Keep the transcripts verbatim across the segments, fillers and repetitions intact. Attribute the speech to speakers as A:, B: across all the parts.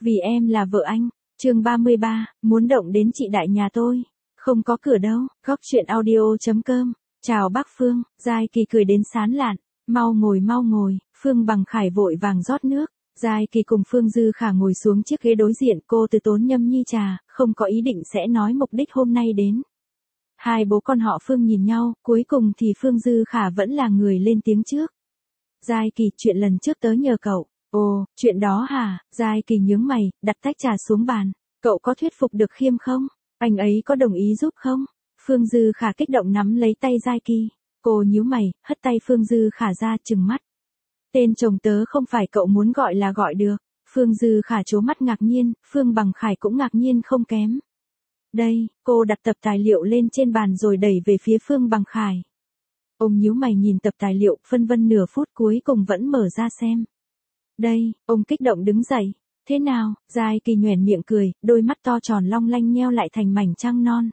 A: Vì em là vợ anh. Chương ba mươi ba, muốn động đến chị đại nhà tôi. Không có cửa đâu. Góc chuyện audio chấm com. Chào bác Phương. Giai Kỳ cười đến sán lạn. Mau ngồi mau ngồi. Phương Bằng Khải vội vàng rót nước. Giai Kỳ cùng Phương Dư Khả ngồi xuống chiếc ghế đối diện, cô từ tốn nhâm nhi trà, không có ý định sẽ nói mục đích hôm nay đến. Hai bố con họ Phương nhìn nhau, cuối cùng thì Phương Dư Khả vẫn là người lên tiếng trước. Giai Kỳ, chuyện lần trước tớ nhờ cậu. Ồ, chuyện đó hả? Giai Kỳ nhướng mày, đặt tách trà xuống bàn. Cậu có thuyết phục được Khiêm không? Anh ấy có đồng ý giúp không? Phương Dư Khả kích động nắm lấy tay Giai Kỳ. Cô nhíu mày, hất tay Phương Dư Khả ra, trừng mắt. Tên chồng tớ không phải cậu muốn gọi là gọi được. Phương Dư Khả trố mắt ngạc nhiên, Phương Bằng Khải cũng ngạc nhiên không kém. Đây, cô đặt tập tài liệu lên trên bàn rồi đẩy về phía Phương Bằng Khải. Ông nhíu mày nhìn tập tài liệu, phân vân nửa phút cuối cùng vẫn mở ra xem. Đây, ông kích động đứng dậy. Thế nào? Giai Kỳ nhoẻn miệng cười, đôi mắt to tròn long lanh nheo lại thành mảnh trăng non.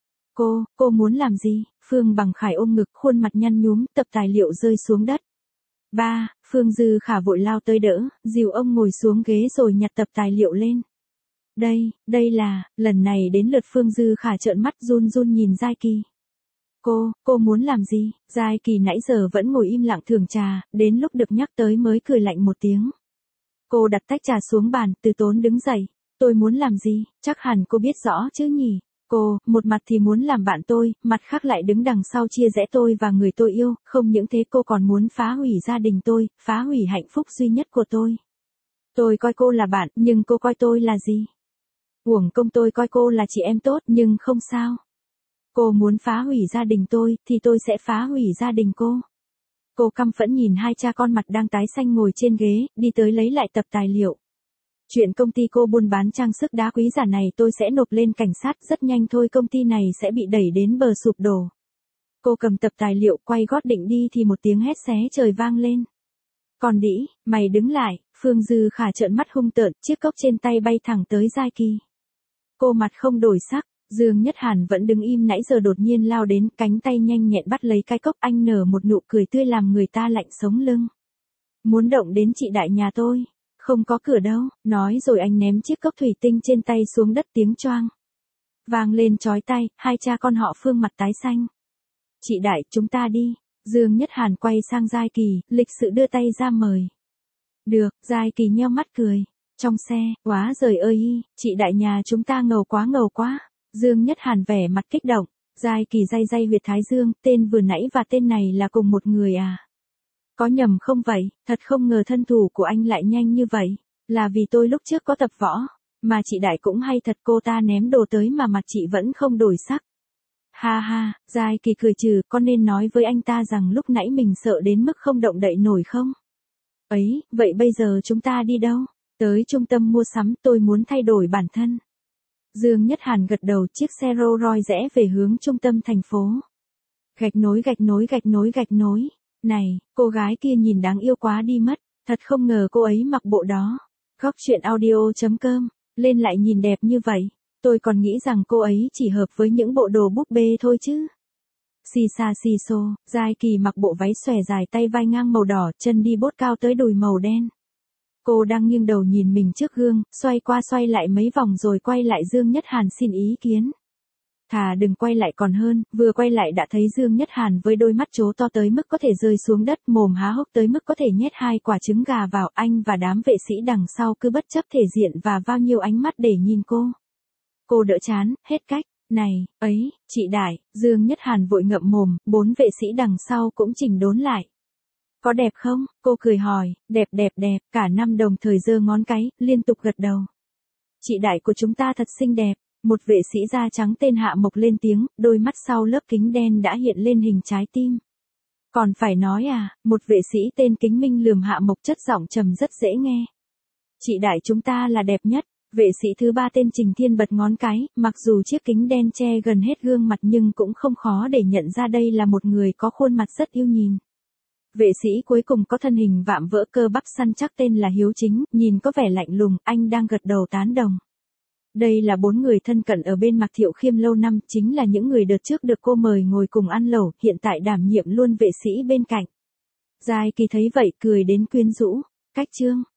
A: Cô, cô muốn làm gì? Phương Bằng Khải ôm ngực, khuôn mặt nhăn nhúm, tập tài liệu rơi xuống đất. Ba, Phương Dư Khả vội lao tới đỡ, dìu ông ngồi xuống ghế rồi nhặt tập tài liệu lên. Đây, đây là, lần này đến lượt Phương Dư Khả trợn mắt run run nhìn Giai Kỳ. Cô, cô muốn làm gì? Giai Kỳ nãy giờ vẫn ngồi im lặng thưởng trà, đến lúc được nhắc tới mới cười lạnh một tiếng. Cô đặt tách trà xuống bàn, từ tốn đứng dậy. Tôi muốn làm gì? Chắc hẳn cô biết rõ chứ nhỉ? Cô, một mặt thì muốn làm bạn tôi, mặt khác lại đứng đằng sau chia rẽ tôi và người tôi yêu, không những thế cô còn muốn phá hủy gia đình tôi, phá hủy hạnh phúc duy nhất của tôi. Tôi coi cô là bạn, nhưng cô coi tôi là gì? Uổng công tôi coi cô là chị em tốt, nhưng không sao. Cô muốn phá hủy gia đình tôi, thì tôi sẽ phá hủy gia đình cô. Cô căm phẫn nhìn hai cha con mặt đang tái xanh ngồi trên ghế, đi tới lấy lại tập tài liệu. Chuyện công ty cô buôn bán trang sức đá quý giả này tôi sẽ nộp lên cảnh sát, rất nhanh thôi công ty này sẽ bị đẩy đến bờ sụp đổ. Cô cầm tập tài liệu quay gót định đi thì một tiếng hét xé trời vang lên. Còn đĩ, mày đứng lại. Phương Dư Khả trợn mắt hung tợn, chiếc cốc trên tay bay thẳng tới Giai Kỳ. Cô mặt không đổi sắc, Dương Nhất Hàn vẫn đứng im nãy giờ đột nhiên lao đến, cánh tay nhanh nhẹn bắt lấy cái cốc, anh nở một nụ cười tươi làm người ta lạnh sống lưng. Muốn động đến chị đại nhà tôi. Không có cửa đâu, nói rồi anh ném chiếc cốc thủy tinh trên tay xuống đất, tiếng choang vang lên chói tai, hai cha con họ Phương mặt tái xanh. Chị đại, chúng ta đi. Dương Nhất Hàn quay sang Giai Kỳ, lịch sự đưa tay ra mời. Được, Giai Kỳ nheo mắt cười. Trong xe, quá giời ơi, chị đại nhà chúng ta ngầu quá ngầu quá. Dương Nhất Hàn vẻ mặt kích động. Giai Kỳ day day huyệt thái dương, tên vừa nãy và tên này là cùng một người à? Có nhầm không vậy? Thật không ngờ thân thủ của anh lại nhanh như vậy. Là vì tôi lúc trước có tập võ. Mà chị đại cũng hay thật, cô ta ném đồ tới mà mặt chị vẫn không đổi sắc. Ha ha, Giai Kỳ cười trừ, con nên nói với anh ta rằng lúc nãy mình sợ đến mức không động đậy nổi không? Ấy, vậy bây giờ chúng ta đi đâu? Tới trung tâm mua sắm, tôi muốn thay đổi bản thân. Dương Nhất Hàn gật đầu, chiếc xe Rolls Royce rẽ về hướng trung tâm thành phố. Gạch nối gạch nối gạch nối gạch nối. Này, cô gái kia nhìn đáng yêu quá đi mất, thật không ngờ cô ấy mặc bộ đó. Góc chuyện audio chấm com, lên lại nhìn đẹp như vậy, tôi còn nghĩ rằng cô ấy chỉ hợp với những bộ đồ búp bê thôi chứ. Xì xa xì xô, Giai Kỳ mặc bộ váy xòe dài tay vai ngang màu đỏ, chân đi bốt cao tới đùi màu đen. Cô đang nghiêng đầu nhìn mình trước gương, xoay qua xoay lại mấy vòng rồi quay lại. Dương Nhất Hàn xin ý kiến. Thà đừng quay lại còn hơn, vừa quay lại đã thấy Dương Nhất Hàn với đôi mắt trố to tới mức có thể rơi xuống đất, mồm há hốc tới mức có thể nhét hai quả trứng gà vào. Anh và đám vệ sĩ đằng sau cứ bất chấp thể diện và bao nhiêu ánh mắt để nhìn cô. Cô đỡ chán, hết cách. Này, ấy, chị đại. Dương Nhất Hàn vội ngậm mồm, bốn vệ sĩ đằng sau cũng chỉnh đốn lại. Có đẹp không? Cô cười hỏi. Đẹp đẹp đẹp, cả năm đồng thời giơ ngón cái, liên tục gật đầu. Chị đại của chúng ta thật xinh đẹp. Một vệ sĩ da trắng tên Hạ Mộc lên tiếng, đôi mắt sau lớp kính đen đã hiện lên hình trái tim. Còn phải nói à? Một vệ sĩ tên Kính Minh lườm Hạ Mộc, chất giọng trầm rất dễ nghe. Chị đại chúng ta là đẹp nhất. Vệ sĩ thứ ba tên Trình Thiên bật ngón cái, mặc dù chiếc kính đen che gần hết gương mặt nhưng cũng không khó để nhận ra đây là một người có khuôn mặt rất yêu nhìn. Vệ sĩ cuối cùng có thân hình vạm vỡ cơ bắp săn chắc tên là Hiếu Chính, nhìn có vẻ lạnh lùng, anh đang gật đầu tán đồng. Đây là bốn người thân cận ở bên Mạc Thiệu Khiêm lâu năm, chính là những người đợt trước được cô mời ngồi cùng ăn lẩu, hiện tại đảm nhiệm luôn vệ sĩ bên cạnh. Giai Kỳ thấy vậy cười đến quyến rũ. Cách chương